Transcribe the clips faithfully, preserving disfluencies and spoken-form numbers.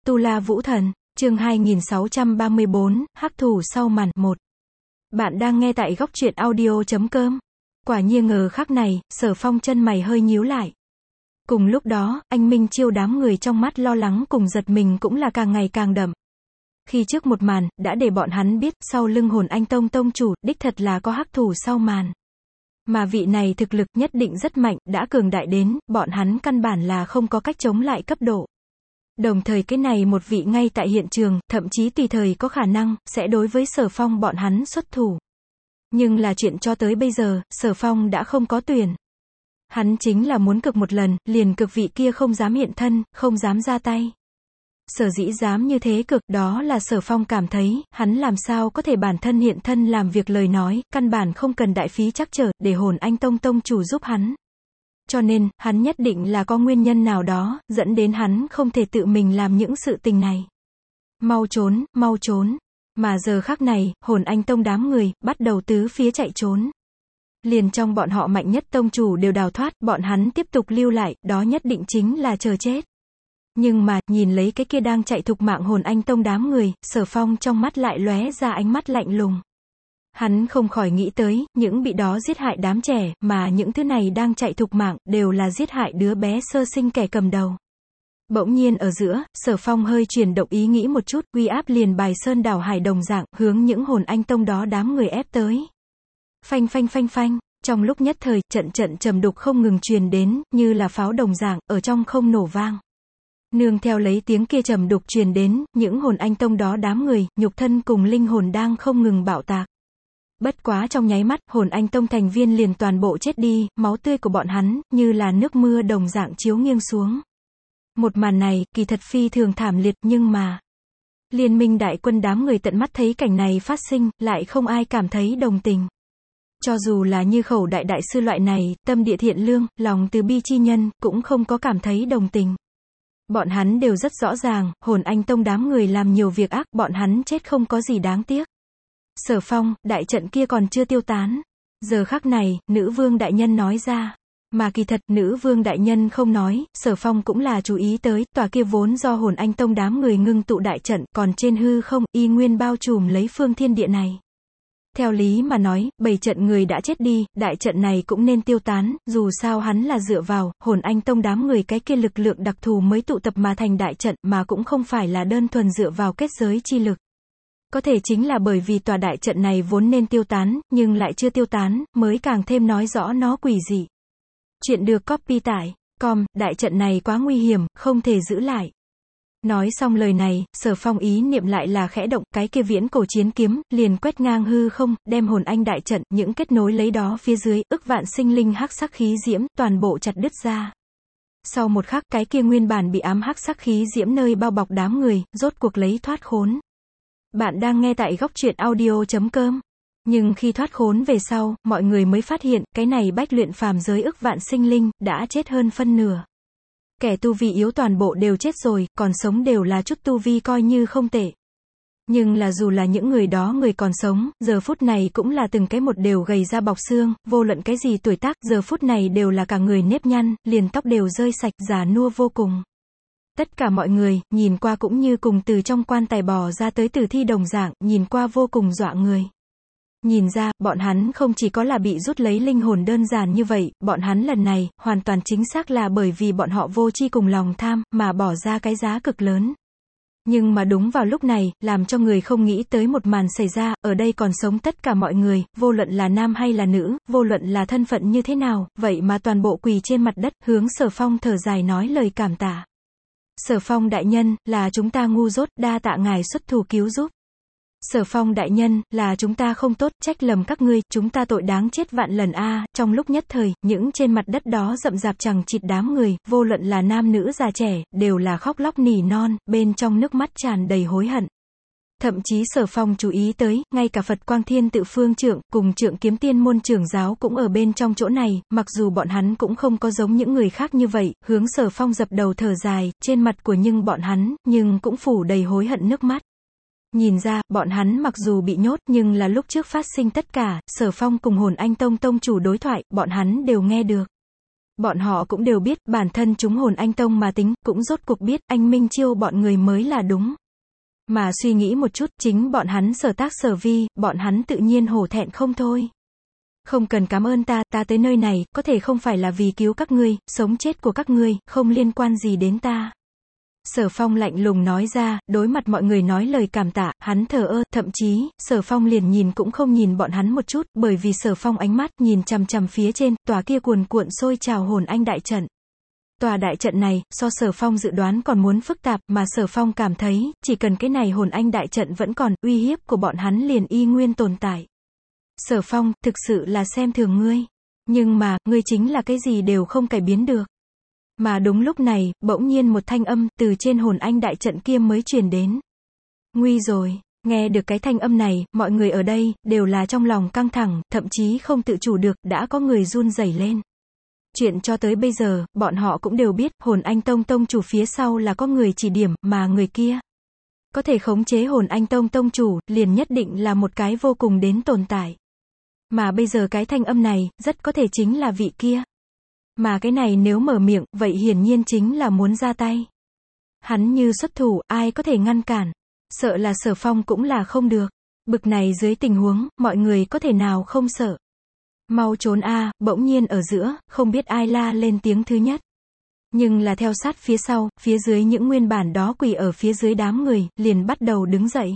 Tu La Vũ Thần, chương hai nghìn sáu trăm ba mươi bốn, hắc thủ sau màn, một. Bạn đang nghe tại góc truyện audio chấm com. Quả nhiên ngờ khắc này, Sở Phong chân mày hơi nhíu lại. Cùng lúc đó, anh Minh Chiêu đám người trong mắt lo lắng cùng giật mình cũng là càng ngày càng đậm. Khi trước một màn, đã để bọn hắn biết, sau lưng Hồn Anh Tông tông chủ, đích thật là có hắc thủ sau màn. Mà vị này thực lực nhất định rất mạnh, đã cường đại đến, bọn hắn căn bản là không có cách chống lại cấp độ. Đồng thời cái này một vị ngay tại hiện trường, thậm chí tùy thời có khả năng, sẽ đối với Sở Phong bọn hắn xuất thủ. Nhưng là chuyện cho tới bây giờ, Sở Phong đã không có tuyển. Hắn chính là muốn cực một lần, liền cực vị kia không dám hiện thân, không dám ra tay. Sở dĩ dám như thế cực, đó là Sở Phong cảm thấy, hắn làm sao có thể bản thân hiện thân làm việc lời nói, căn bản không cần đại phí trắc trở, để Hồn Anh Tông tông chủ giúp hắn. Cho nên, hắn nhất định là có nguyên nhân nào đó, dẫn đến hắn không thể tự mình làm những sự tình này. Mau trốn, mau trốn. Mà giờ khắc này, Hồn Anh Tông đám người, bắt đầu tứ phía chạy trốn. Liền trong bọn họ mạnh nhất tông chủ đều đào thoát, bọn hắn tiếp tục lưu lại, đó nhất định chính là chờ chết. Nhưng mà, nhìn lấy cái kia đang chạy thục mạng Hồn Anh Tông đám người, Sở Phong trong mắt lại lóe ra ánh mắt lạnh lùng. Hắn không khỏi nghĩ tới, những bị đó giết hại đám trẻ, mà những thứ này đang chạy thục mạng, đều là giết hại đứa bé sơ sinh kẻ cầm đầu. Bỗng nhiên ở giữa, Sở Phong hơi chuyển động ý nghĩ một chút, uy áp liền bài sơn đảo hải đồng dạng, hướng những Hồn Anh Tông đó đám người ép tới. Phanh phanh phanh phanh, trong lúc nhất thời, trận trận trầm đục không ngừng truyền đến, như là pháo đồng dạng, ở trong không nổ vang. Nương theo lấy tiếng kia trầm đục truyền đến, những Hồn Anh Tông đó đám người, nhục thân cùng linh hồn đang không ngừng bạo tạc. Bất quá trong nháy mắt, Hồn Anh Tông thành viên liền toàn bộ chết đi, máu tươi của bọn hắn, như là nước mưa đồng dạng chiếu nghiêng xuống. Một màn này, kỳ thật phi thường thảm liệt, nhưng mà... Liên minh đại quân đám người tận mắt thấy cảnh này phát sinh, lại không ai cảm thấy đồng tình. Cho dù là Như Khẩu đại đại sư loại này, tâm địa thiện lương, lòng từ bi chi nhân, cũng không có cảm thấy đồng tình. Bọn hắn đều rất rõ ràng, Hồn Anh Tông đám người làm nhiều việc ác, bọn hắn chết không có gì đáng tiếc. Sở Phong, đại trận kia còn chưa tiêu tán. Giờ khắc này, nữ vương đại nhân nói ra. Mà kỳ thật, nữ vương đại nhân không nói, Sở Phong cũng là chú ý tới, tòa kia vốn do Hồn Anh Tông đám người ngưng tụ đại trận, còn trên hư không, y nguyên bao trùm lấy phương thiên địa này. Theo lý mà nói, bảy trận người đã chết đi, đại trận này cũng nên tiêu tán, dù sao hắn là dựa vào, Hồn Anh Tông đám người cái kia lực lượng đặc thù mới tụ tập mà thành đại trận, mà cũng không phải là đơn thuần dựa vào kết giới chi lực. Có thể chính là bởi vì tòa đại trận này vốn nên tiêu tán, nhưng lại chưa tiêu tán, mới càng thêm nói rõ nó quỷ dị. Chuyện được copy tải, com, đại trận này quá nguy hiểm, không thể giữ lại. Nói xong lời này, Sở Phong ý niệm lại là khẽ động, cái kia viễn cổ chiến kiếm, liền quét ngang hư không, đem Hồn Anh đại trận, những kết nối lấy đó phía dưới, ức vạn sinh linh hắc sắc khí diễm, toàn bộ chặt đứt ra. Sau một khắc, cái kia nguyên bản bị ám hắc sắc khí diễm nơi bao bọc đám người, rốt cuộc lấy thoát khốn. Bạn đang nghe tại góc truyện audio chấm com. Nhưng khi thoát khốn về sau, mọi người mới phát hiện, cái này bách luyện phàm giới ức vạn sinh linh, đã chết hơn phân nửa. Kẻ tu vi yếu toàn bộ đều chết rồi, còn sống đều là chút tu vi coi như không tệ. Nhưng là dù là những người đó người còn sống, giờ phút này cũng là từng cái một đều gầy ra bọc xương, vô luận cái gì tuổi tác, giờ phút này đều là cả người nếp nhăn, liền tóc đều rơi sạch, già nua vô cùng. Tất cả mọi người, nhìn qua cũng như cùng từ trong quan tài bò ra tới tử thi đồng dạng, nhìn qua vô cùng dọa người. Nhìn ra, bọn hắn không chỉ có là bị rút lấy linh hồn đơn giản như vậy, bọn hắn lần này, hoàn toàn chính xác là bởi vì bọn họ vô tri cùng lòng tham, mà bỏ ra cái giá cực lớn. Nhưng mà đúng vào lúc này, làm cho người không nghĩ tới một màn xảy ra, ở đây còn sống tất cả mọi người, vô luận là nam hay là nữ, vô luận là thân phận như thế nào, vậy mà toàn bộ quỳ trên mặt đất, hướng Sở Phong thở dài nói lời cảm tạ. Sở Phong đại nhân, là chúng ta ngu dốt, đa tạ ngài xuất thủ cứu giúp. Sở Phong đại nhân, là chúng ta không tốt, trách lầm các ngươi, chúng ta tội đáng chết vạn lần a. Trong lúc nhất thời, những trên mặt đất đó rậm rạp chằng chịt đám người, vô luận là nam nữ già trẻ, đều là khóc lóc nỉ non, bên trong nước mắt tràn đầy hối hận. Thậm chí Sở Phong chú ý tới, ngay cả Phật Quang Thiên Tự Phương Trượng, cùng Trượng Kiếm Tiên môn trưởng giáo cũng ở bên trong chỗ này, mặc dù bọn hắn cũng không có giống những người khác như vậy, hướng Sở Phong dập đầu thở dài, trên mặt của nhưng bọn hắn, nhưng cũng phủ đầy hối hận nước mắt. Nhìn ra, bọn hắn mặc dù bị nhốt, nhưng là lúc trước phát sinh tất cả, Sở Phong cùng Hồn Anh Tông tông chủ đối thoại, bọn hắn đều nghe được. Bọn họ cũng đều biết, bản thân chúng hồn anh tông mà tính, cũng rốt cuộc biết, anh Minh Chiêu bọn người mới là đúng. Mà suy nghĩ một chút, chính bọn hắn sở tác sở vi, bọn hắn tự nhiên hổ thẹn không thôi. Không cần cảm ơn ta, ta tới nơi này, có thể không phải là vì cứu các ngươi, sống chết của các ngươi, không liên quan gì đến ta. Sở Phong lạnh lùng nói ra, đối mặt mọi người nói lời cảm tạ, hắn thờ ơ, thậm chí, Sở Phong liền nhìn cũng không nhìn bọn hắn một chút, bởi vì Sở Phong ánh mắt nhìn chằm chằm phía trên, tòa kia cuồn cuộn sôi trào hồn anh đại trận. Tòa đại trận này, so Sở Phong dự đoán còn muốn phức tạp, mà Sở Phong cảm thấy, chỉ cần cái này hồn anh đại trận vẫn còn, uy hiếp của bọn hắn liền y nguyên tồn tại. Sở Phong, thực sự là xem thường ngươi. Nhưng mà, ngươi chính là cái gì đều không cải biến được. Mà đúng lúc này, bỗng nhiên một thanh âm, từ trên hồn anh đại trận kia mới truyền đến. Nguy rồi, nghe được cái thanh âm này, mọi người ở đây, đều là trong lòng căng thẳng, thậm chí không tự chủ được, đã có người run rẩy lên. Chuyện cho tới bây giờ, bọn họ cũng đều biết, hồn anh tông tông chủ phía sau là có người chỉ điểm, mà người kia có thể khống chế hồn anh tông tông chủ, liền nhất định là một cái vô cùng đến tồn tại. Mà bây giờ cái thanh âm này, rất có thể chính là vị kia. Mà cái này nếu mở miệng, vậy hiển nhiên chính là muốn ra tay. Hắn như xuất thủ, ai có thể ngăn cản. Sợ là Sở Phong cũng là không được. Bực này dưới tình huống, mọi người có thể nào không sợ. Mau trốn a, bỗng nhiên ở giữa, không biết ai la lên tiếng thứ nhất. Nhưng là theo sát phía sau, phía dưới những nguyên bản đó quỳ ở phía dưới đám người, liền bắt đầu đứng dậy.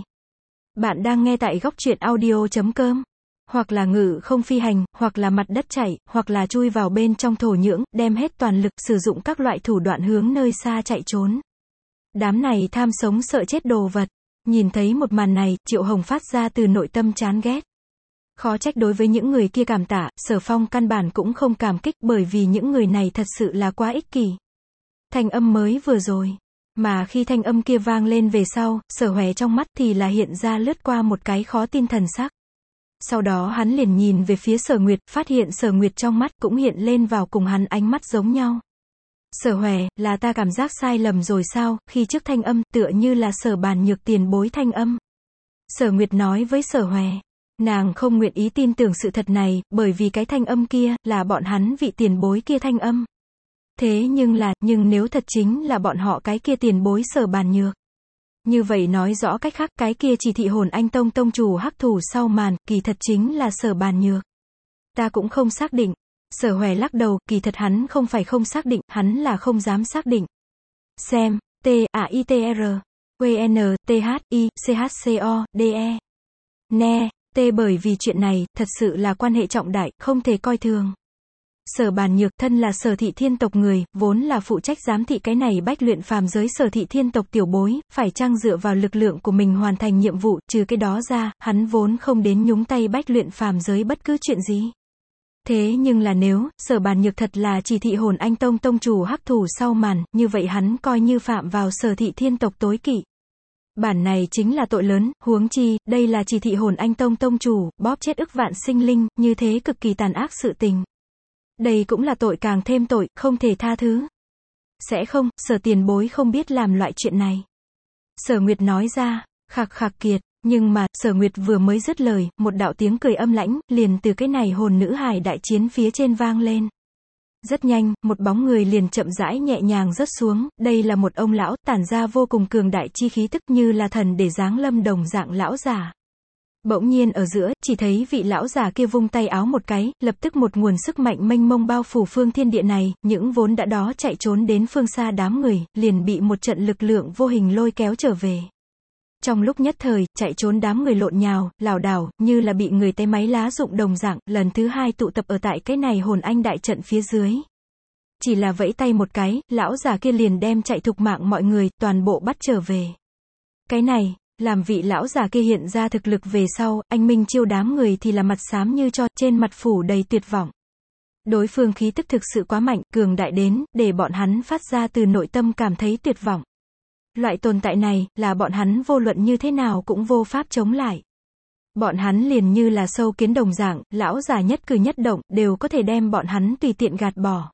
Bạn đang nghe tại góc truyện audio chấm com. Hoặc là ngự không phi hành, hoặc là mặt đất chạy, hoặc là chui vào bên trong thổ nhưỡng, đem hết toàn lực sử dụng các loại thủ đoạn hướng nơi xa chạy trốn. Đám này tham sống sợ chết đồ vật. Nhìn thấy một màn này, Triệu Hồng phát ra từ nội tâm chán ghét. Khó trách đối với những người kia cảm tạ, Sở Phong căn bản cũng không cảm kích bởi vì những người này thật sự là quá ích kỷ. Thanh âm mới vừa rồi. Mà khi thanh âm kia vang lên về sau, Sở Hòe trong mắt thì là hiện ra lướt qua một cái khó tin thần sắc. Sau đó hắn liền nhìn về phía Sở Nguyệt, phát hiện Sở Nguyệt trong mắt cũng hiện lên vào cùng hắn ánh mắt giống nhau. Sở Hòe, là ta cảm giác sai lầm rồi sao, khi trước thanh âm, tựa như là Sở Bàn Nhược tiền bối thanh âm. Sở Nguyệt nói với Sở Hòe, nàng không nguyện ý tin tưởng sự thật này, bởi vì cái thanh âm kia, là bọn hắn vị tiền bối kia thanh âm. Thế nhưng là, nhưng nếu thật chính là bọn họ cái kia tiền bối Sở Bàn Nhược. Như vậy nói rõ cách khác, cái kia chỉ thị hồn anh tông tông chủ hắc thủ sau màn, kỳ thật chính là Sở Bàn Nhược. Ta cũng không xác định. Sở Hòe lắc đầu, kỳ thật hắn không phải không xác định, hắn là không dám xác định. Xem, T A I T R, W N, T H I, C H C O, D E. Nè, T bởi vì chuyện này, thật sự là quan hệ trọng đại, không thể coi thường. Sở Bàn Nhược, thân là Sở Thị Thiên tộc người, vốn là phụ trách giám thị cái này bách luyện phàm giới Sở Thị Thiên tộc tiểu bối, phải chăng dựa vào lực lượng của mình hoàn thành nhiệm vụ, trừ cái đó ra, hắn vốn không đến nhúng tay bách luyện phàm giới bất cứ chuyện gì. Thế nhưng là nếu, Sở Bàn Nhược thật là chỉ thị hồn anh tông tông chủ hắc thủ sau màn, như vậy hắn coi như phạm vào Sở Thị Thiên tộc tối kỵ. Bản này chính là tội lớn, huống chi, đây là chỉ thị hồn anh tông tông chủ, bóp chết ức vạn sinh linh, như thế cực kỳ tàn ác sự tình. Đây cũng là tội càng thêm tội, không thể tha thứ. Sẽ không, Sở tiền bối không biết làm loại chuyện này. Sở Nguyệt nói ra, khạc khạc kiệt, nhưng mà, Sở Nguyệt vừa mới dứt lời, một đạo tiếng cười âm lãnh, liền từ cái này hồn nữ hài đại chiến phía trên vang lên. Rất nhanh, một bóng người liền chậm rãi nhẹ nhàng rớt xuống, đây là một ông lão, tản ra vô cùng cường đại chi khí tức như là thần để giáng lâm đồng dạng lão già. Bỗng nhiên ở giữa, chỉ thấy vị lão già kia vung tay áo một cái, lập tức một nguồn sức mạnh mênh mông bao phủ phương thiên địa này, những vốn đã đó chạy trốn đến phương xa đám người, liền bị một trận lực lượng vô hình lôi kéo trở về. Trong lúc nhất thời, chạy trốn đám người lộn nhào, lảo đảo, như là bị người tay máy lá dụng đồng dạng, lần thứ hai tụ tập ở tại cái này hồn anh đại trận phía dưới. Chỉ là vẫy tay một cái, lão già kia liền đem chạy thục mạng mọi người, toàn bộ bắt trở về. Cái này, làm vị lão già kia hiện ra thực lực về sau, anh Minh Chiêu đám người thì là mặt xám như cho, trên mặt phủ đầy tuyệt vọng. Đối phương khí tức thực sự quá mạnh, cường đại đến, để bọn hắn phát ra từ nội tâm cảm thấy tuyệt vọng. Loại tồn tại này, là bọn hắn vô luận như thế nào cũng vô pháp chống lại. Bọn hắn liền như là sâu kiến đồng dạng, lão già nhất cử nhất động, đều có thể đem bọn hắn tùy tiện gạt bỏ.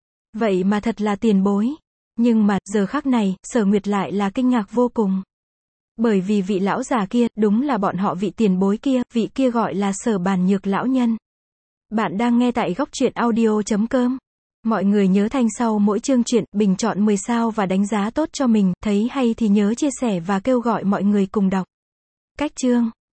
Vậy mà thật là tiền bối. Nhưng mà, giờ khắc này, Sở Nguyệt lại là kinh ngạc vô cùng. Bởi vì vị lão già kia, đúng là bọn họ vị tiền bối kia, vị kia gọi là Sở Bàn Nhược lão nhân. Bạn đang nghe tại góc truyện audio chấm com. Mọi người nhớ thanh sau mỗi chương truyện, bình chọn mười sao và đánh giá tốt cho mình, thấy hay thì nhớ chia sẻ và kêu gọi mọi người cùng đọc. Cách chương